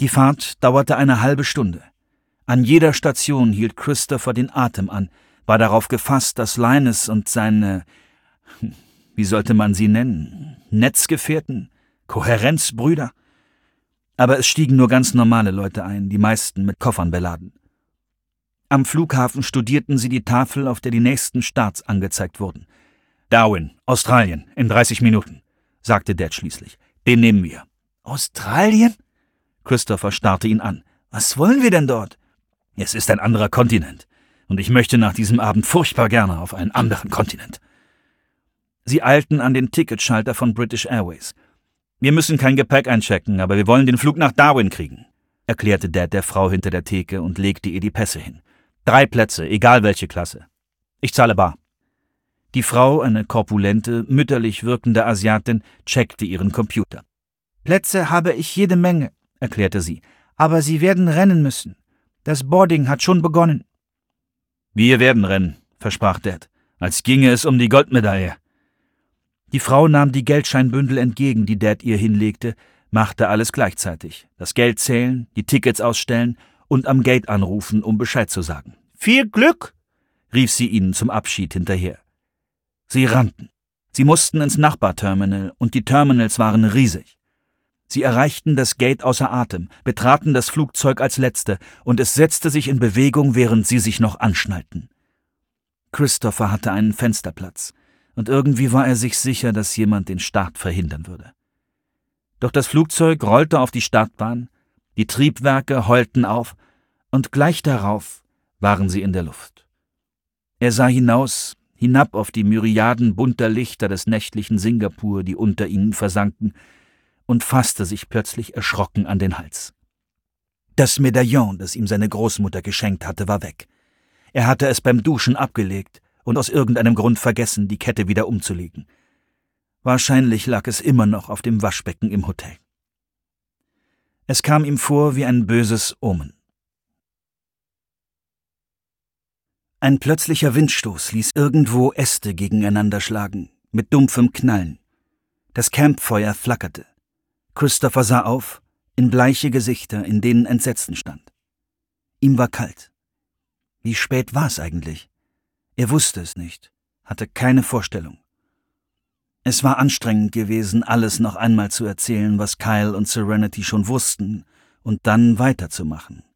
Die Fahrt dauerte eine halbe Stunde. An jeder Station hielt Christopher den Atem an, war darauf gefasst, dass Linus und seine, wie sollte man sie nennen, Netzgefährten, Kohärenzbrüder? Aber es stiegen nur ganz normale Leute ein, die meisten mit Koffern beladen. Am Flughafen studierten sie die Tafel, auf der die nächsten Starts angezeigt wurden. »Darwin, Australien, in 30 Minuten«, sagte Dad schließlich. »Den nehmen wir.« »Australien?« Christopher starrte ihn an. »Was wollen wir denn dort?« »Es ist ein anderer Kontinent. Und ich möchte nach diesem Abend furchtbar gerne auf einen anderen Kontinent.« Sie eilten an den Ticketschalter von British Airways. »Wir müssen kein Gepäck einchecken, aber wir wollen den Flug nach Darwin kriegen«, erklärte Dad der Frau hinter der Theke und legte ihr die Pässe hin. 3 Plätze, egal welche Klasse. Ich zahle bar. Die Frau, eine korpulente, mütterlich wirkende Asiatin, checkte ihren Computer. »Plätze habe ich jede Menge«, erklärte sie, »aber Sie werden rennen müssen. Das Boarding hat schon begonnen.« »Wir werden rennen«, versprach Dad, als ginge es um die Goldmedaille. Die Frau nahm die Geldscheinbündel entgegen, die Dad ihr hinlegte, machte alles gleichzeitig. Das Geld zählen, die Tickets ausstellen und am Gate anrufen, um Bescheid zu sagen. »Viel Glück«, rief sie ihnen zum Abschied hinterher. Sie rannten. Sie mussten ins Nachbarterminal und die Terminals waren riesig. Sie erreichten das Gate außer Atem, betraten das Flugzeug als Letzte und es setzte sich in Bewegung, während sie sich noch anschnallten. Christopher hatte einen Fensterplatz und irgendwie war er sich sicher, dass jemand den Start verhindern würde. Doch das Flugzeug rollte auf die Startbahn, die Triebwerke heulten auf und gleich darauf waren sie in der Luft. Er sah hinaus, hinab auf die Myriaden bunter Lichter des nächtlichen Singapur, die unter ihnen versanken, und fasste sich plötzlich erschrocken an den Hals. Das Medaillon, das ihm seine Großmutter geschenkt hatte, war weg. Er hatte es beim Duschen abgelegt und aus irgendeinem Grund vergessen, die Kette wieder umzulegen. Wahrscheinlich lag es immer noch auf dem Waschbecken im Hotel. Es kam ihm vor wie ein böses Omen. Ein plötzlicher Windstoß ließ irgendwo Äste gegeneinander schlagen, mit dumpfem Knallen. Das Campfeuer flackerte. Christopher sah auf, in bleiche Gesichter, in denen Entsetzen stand. Ihm war kalt. Wie spät war es eigentlich? Er wusste es nicht, hatte keine Vorstellung. Es war anstrengend gewesen, alles noch einmal zu erzählen, was Kyle und Serenity schon wussten, und dann weiterzumachen.